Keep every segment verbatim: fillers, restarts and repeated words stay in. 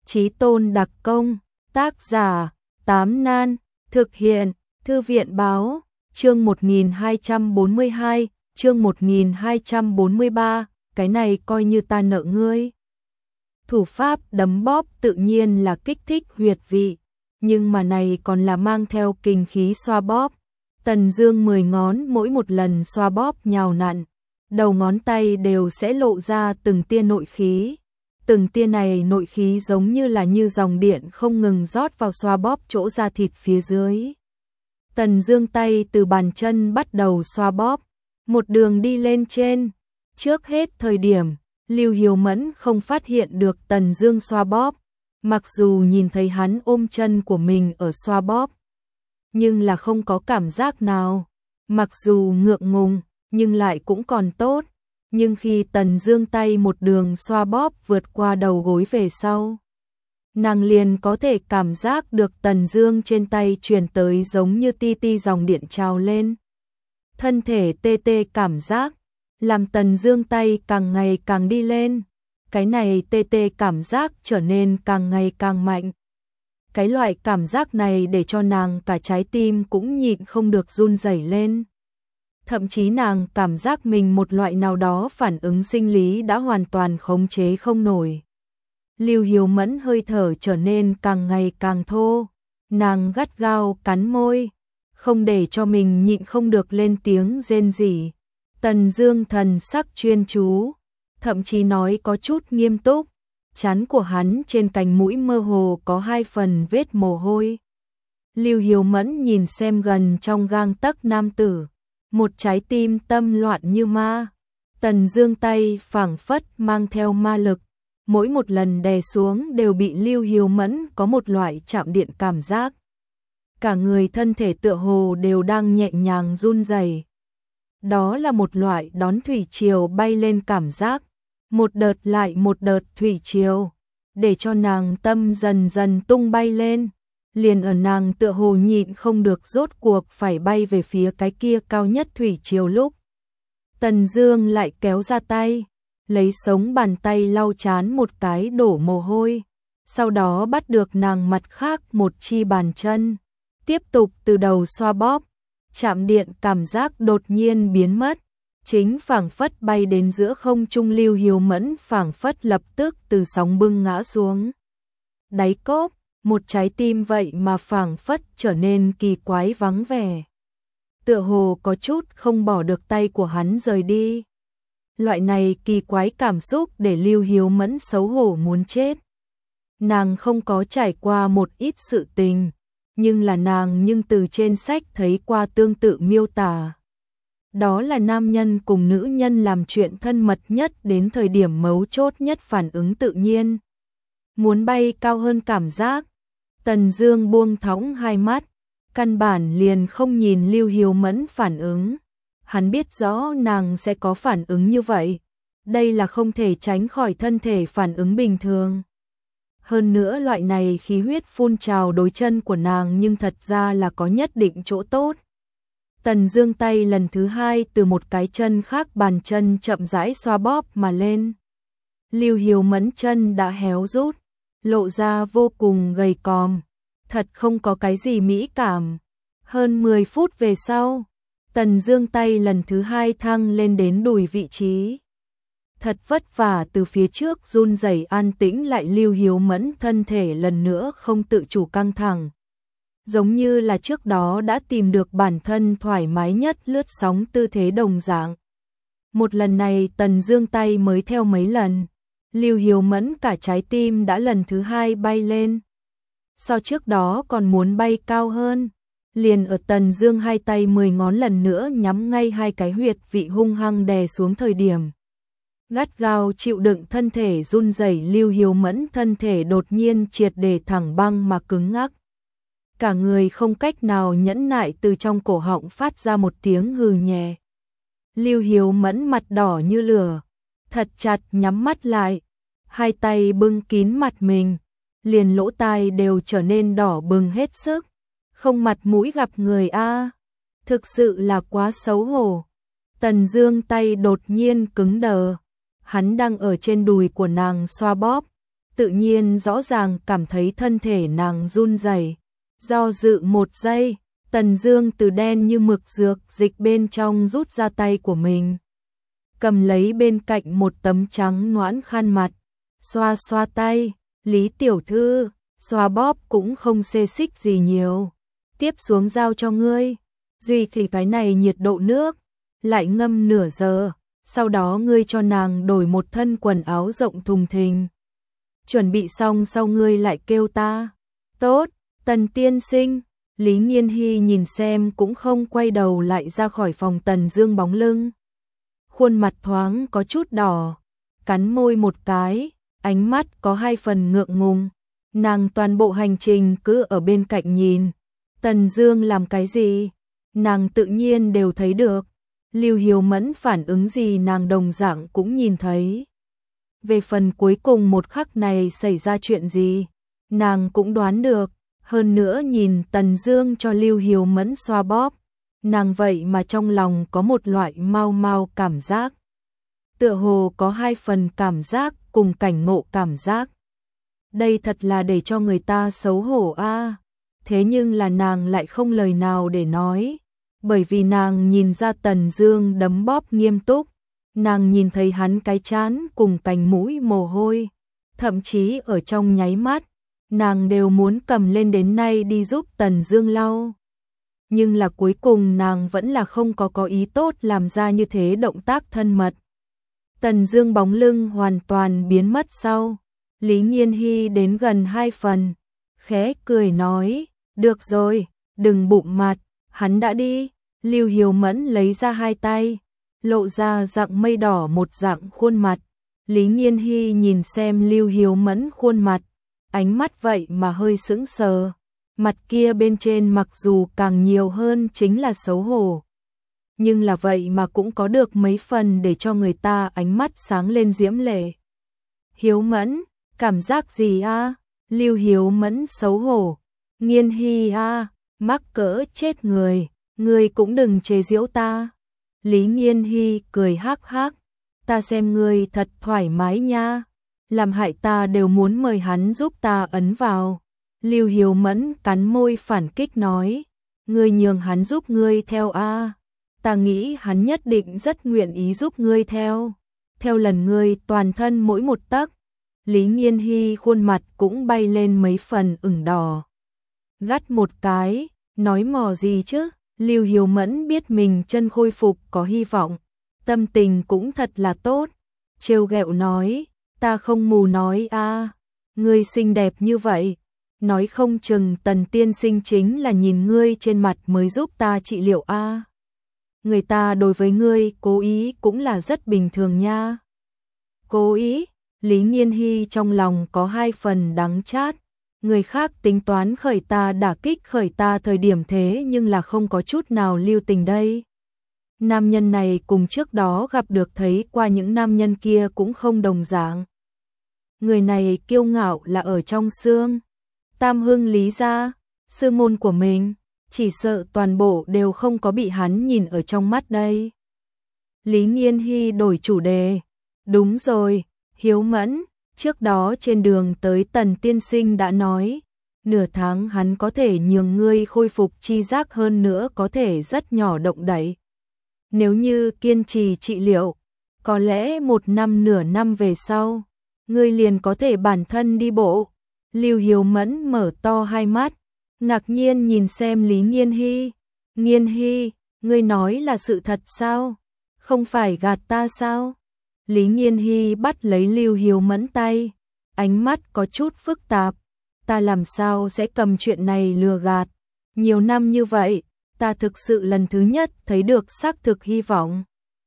Chí tôn đặc công, tác giả, Tám Nan, thực hiện, Thư viện báo, chương một nghìn hai trăm bốn mươi hai, chương một nghìn hai trăm bốn mươi ba, cái này coi như ta nợ ngươi. Thủ pháp đấm bóp tự nhiên là kích thích huyệt vị, nhưng mà này còn là mang theo kinh khí xoa bóp. Tần Dương mười ngón mỗi một lần xoa bóp nhào nặn, đầu ngón tay đều sẽ lộ ra từng tia nội khí. Từng tia này nội khí giống như là như dòng điện không ngừng rót vào xoa bóp chỗ da thịt phía dưới. Tần Dương tay từ bàn chân bắt đầu xoa bóp, một đường đi lên trên. Trước hết thời điểm, Lưu Hiếu Mẫn không phát hiện được Tần Dương xoa bóp, mặc dù nhìn thấy hắn ôm chân của mình ở xoa bóp, nhưng là không có cảm giác nào. Mặc dù ngượng ngùng, nhưng lại cũng còn tốt. Nhưng khi Tần Dương tay một đường xoa bóp vượt qua đầu gối về sau, nàng liền có thể cảm giác được Tần Dương trên tay truyền tới giống như ti ti dòng điện trào lên. Thân thể tê tê cảm giác, làm Tần Dương tay càng ngày càng đi lên. Cái này tê tê cảm giác trở nên càng ngày càng mạnh. Cái loại cảm giác này để cho nàng cả trái tim cũng nhịn không được run rẩy lên. Thậm chí nàng cảm giác mình một loại nào đó phản ứng sinh lý đã hoàn toàn khống chế không nổi. Lưu Hiếu Mẫn hơi thở trở nên càng ngày càng thô, nàng gắt gao cắn môi, không để cho mình nhịn không được lên tiếng rên rỉ. Tần Dương thần sắc chuyên chú, thậm chí nói có chút nghiêm túc, trán của hắn trên cành mũi mơ hồ có hai phần vết mồ hôi. Lưu Hiếu Mẫn nhìn xem gần trong gang tấc nam tử, một trái tim tâm loạn như ma. Tần Dương tay phảng phất mang theo ma lực, mỗi một lần đè xuống đều bị Lưu Hiếu Mẫn có một loại chạm điện cảm giác. Cả người thân thể tựa hồ đều đang nhẹ nhàng run rẩy. Đó là một loại đón thủy triều bay lên cảm giác, một đợt lại một đợt thủy triều, để cho nàng tâm dần dần tung bay lên. Liền ở nàng tựa hồ nhịn không được rốt cuộc phải bay về phía cái kia cao nhất thủy triều lúc, Tần Dương lại kéo ra tay, lấy sống bàn tay lau chán một cái đổ mồ hôi, sau đó bắt được nàng mặt khác một chi bàn chân, tiếp tục từ đầu xoa bóp. Chạm điện cảm giác đột nhiên biến mất, chính phảng phất bay đến giữa không trung. Lưu Hiếu Mẫn phảng phất lập tức từ sóng bưng ngã xuống đáy cốc, một trái tim vậy mà phảng phất trở nên kỳ quái vắng vẻ, tựa hồ có chút không bỏ được tay của hắn rời đi. Loại này kỳ quái cảm xúc để Lưu Hiếu Mẫn xấu hổ muốn chết. Nàng không có trải qua một ít sự tình, nhưng là nàng nhưng từ trên sách thấy qua tương tự miêu tả. Đó là nam nhân cùng nữ nhân làm chuyện thân mật nhất đến thời điểm mấu chốt nhất phản ứng tự nhiên. Muốn bay cao hơn cảm giác. Tần Dương buông thõng hai mắt, căn bản liền không nhìn Lưu Hiếu Mẫn phản ứng. Hắn biết rõ nàng sẽ có phản ứng như vậy. Đây là không thể tránh khỏi thân thể phản ứng bình thường. Hơn nữa loại này khí huyết phun trào đối chân của nàng nhưng thật ra là có nhất định chỗ tốt. Tần Dương tay lần thứ hai từ một cái chân khác bàn chân chậm rãi xoa bóp mà lên. Lưu Hiếu Mẫn chân đã héo rút, lộ ra vô cùng gầy còm, thật không có cái gì mỹ cảm. Hơn mười phút về sau, Tần Dương tay lần thứ hai thăng lên đến đùi vị trí. Thật vất vả từ phía trước run rẩy an tĩnh lại. Lưu Hiếu Mẫn thân thể lần nữa không tự chủ căng thẳng, giống như là trước đó đã tìm được bản thân thoải mái nhất lướt sóng tư thế đồng dạng. Một lần này Tần Dương tay mới theo mấy lần, Lưu Hiếu Mẫn cả trái tim đã lần thứ hai bay lên. So trước đó còn muốn bay cao hơn. Liền ở Tần Dương hai tay mười ngón lần nữa nhắm ngay hai cái huyệt vị hung hăng đè xuống thời điểm, gắt gao chịu đựng thân thể run rẩy, Lưu Hiếu Mẫn thân thể đột nhiên triệt để thẳng băng mà cứng ngắc. Cả người không cách nào nhẫn nại, từ trong cổ họng phát ra một tiếng hừ nhẹ. Lưu Hiếu Mẫn mặt đỏ như lửa, thật chặt nhắm mắt lại, hai tay bưng kín mặt mình, liền lỗ tai đều trở nên đỏ bừng hết sức. Không mặt mũi gặp người a, thực sự là quá xấu hổ. Tần Dương tay đột nhiên cứng đờ, hắn đang ở trên đùi của nàng xoa bóp, tự nhiên rõ ràng cảm thấy thân thể nàng run rẩy. Do dự một giây, Tần Dương từ đen như mực dược dịch bên trong rút ra tay của mình, cầm lấy bên cạnh một tấm trắng nõn khăn mặt, xoa xoa tay. Lý tiểu thư, xoa bóp cũng không xê xích gì nhiều. Tiếp xuống giao cho ngươi. Duy thì cái này nhiệt độ nước, lại ngâm nửa giờ, sau đó ngươi cho nàng đổi một thân quần áo rộng thùng thình. Chuẩn bị xong sau ngươi lại kêu ta. Tốt, Tần tiên sinh. Lý Nghiên Hy nhìn xem cũng không quay đầu lại ra khỏi phòng Tần Dương bóng lưng. Khuôn mặt thoáng có chút đỏ, cắn môi một cái, ánh mắt có hai phần ngượng ngùng. Nàng toàn bộ hành trình cứ ở bên cạnh nhìn. Tần Dương làm cái gì, nàng tự nhiên đều thấy được. Lưu Hiếu Mẫn phản ứng gì nàng đồng dạng cũng nhìn thấy. Về phần cuối cùng một khắc này xảy ra chuyện gì, nàng cũng đoán được. Hơn nữa nhìn Tần Dương cho Lưu Hiếu Mẫn xoa bóp, nàng vậy mà trong lòng có một loại mau mau cảm giác. Tựa hồ có hai phần cảm giác cùng cảnh ngộ cảm giác. Đây thật là để cho người ta xấu hổ a. À. Thế nhưng là nàng lại không lời nào để nói, bởi vì nàng nhìn ra Tần Dương đấm bóp nghiêm túc, nàng nhìn thấy hắn cái trán cùng cành mũi mồ hôi, thậm chí ở trong nháy mắt, nàng đều muốn cầm lên đến nay đi giúp Tần Dương lau. Nhưng là cuối cùng nàng vẫn là không có có ý tốt làm ra như thế động tác thân mật. Tần Dương bóng lưng hoàn toàn biến mất sau. Lý Nghiên Hy đến gần hai phần, khẽ cười nói, được rồi, đừng bụng mặt, hắn đã đi. Lưu Hiếu Mẫn lấy ra hai tay, lộ ra dạng mây đỏ một dạng khuôn mặt. Lý Nghiên Hy nhìn xem Lưu Hiếu Mẫn khuôn mặt, ánh mắt vậy mà hơi sững sờ. Mặt kia bên trên mặc dù càng nhiều hơn chính là xấu hổ, nhưng là vậy mà cũng có được mấy phần để cho người ta ánh mắt sáng lên diễm lệ. Hiếu Mẫn, cảm giác gì a? Lưu Hiếu Mẫn xấu hổ. Nghiên Hy a, mắc cỡ chết người, ngươi cũng đừng chế giễu ta. Lý Nghiên Hy cười hắc hắc, ta xem ngươi thật thoải mái nha, làm hại ta đều muốn mời hắn giúp ta ấn vào. Lưu Hiếu Mẫn cắn môi phản kích nói, ngươi nhường hắn giúp ngươi theo a, ta nghĩ hắn nhất định rất nguyện ý giúp ngươi theo. Theo lần ngươi toàn thân mỗi một tấc. Lý Nghiên Hy khuôn mặt cũng bay lên mấy phần ửng đỏ. Gắt một cái, nói mò gì chứ? Lưu Hiếu Mẫn biết mình chân khôi phục có hy vọng, tâm tình cũng thật là tốt. Trêu ghẹo nói, ta không mù nói a, ngươi xinh đẹp như vậy, nói không chừng Tần tiên sinh chính là nhìn ngươi trên mặt mới giúp ta trị liệu a. Người ta đối với ngươi cố ý cũng là rất bình thường nha. Cố ý? Lý Nghiên Hy trong lòng có hai phần đắng chát. Người khác tính toán khởi ta đả kích khởi ta thời điểm thế nhưng là không có chút nào lưu tình đây. Nam nhân này cùng trước đó gặp được thấy qua những nam nhân kia cũng không đồng dạng. Người này kiêu ngạo là ở trong xương. Tam Hưng Lý gia, sư môn của mình, chỉ sợ toàn bộ đều không có bị hắn nhìn ở trong mắt đây. Lý Nghiên Hy đổi chủ đề. Đúng rồi, Hiếu Mẫn, trước đó trên đường tới Tần tiên sinh đã nói, nửa tháng hắn có thể nhường ngươi khôi phục chi giác, hơn nữa có thể rất nhỏ động đậy. Nếu như kiên trì trị liệu, có lẽ một năm nửa năm về sau, ngươi liền có thể bản thân đi bộ. Lưu Hiếu Mẫn mở to hai mắt, ngạc nhiên nhìn xem Lý Nghiên Hy. Nghiên Hy, ngươi nói là sự thật sao? Không phải gạt ta sao? Lý Nghiên Hy bắt lấy Lưu Hiếu Mẫn tay, ánh mắt có chút phức tạp. Ta làm sao sẽ cầm chuyện này lừa gạt? Nhiều năm như vậy, ta thực sự lần thứ nhất thấy được xác thực hy vọng.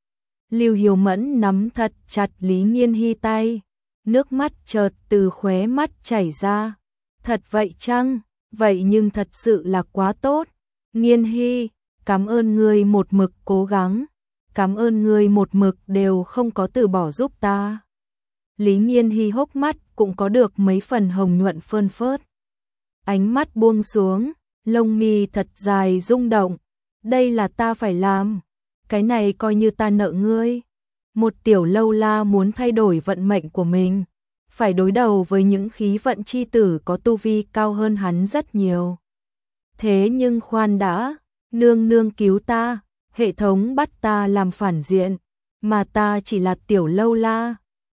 Lưu Hiếu Mẫn nắm thật chặt Lý Nghiên Hy tay, nước mắt chợt từ khóe mắt chảy ra. Thật vậy chăng? Vậy nhưng thật sự là quá tốt. Nghiên Hy, cảm ơn ngươi một mực cố gắng. Cảm ơn ngươi một mực đều không có từ bỏ giúp ta. Lý Nghiên Hy hốc mắt cũng có được mấy phần hồng nhuận phơn phớt. Ánh mắt buông xuống, lông mi thật dài rung động. Đây là ta phải làm. Cái này coi như ta nợ ngươi. Một tiểu lâu la muốn thay đổi vận mệnh của mình, phải đối đầu với những khí vận chi tử có tu vi cao hơn hắn rất nhiều. Thế nhưng khoan đã, nương nương cứu ta, hệ thống bắt ta làm phản diện, mà ta chỉ là tiểu lâu la,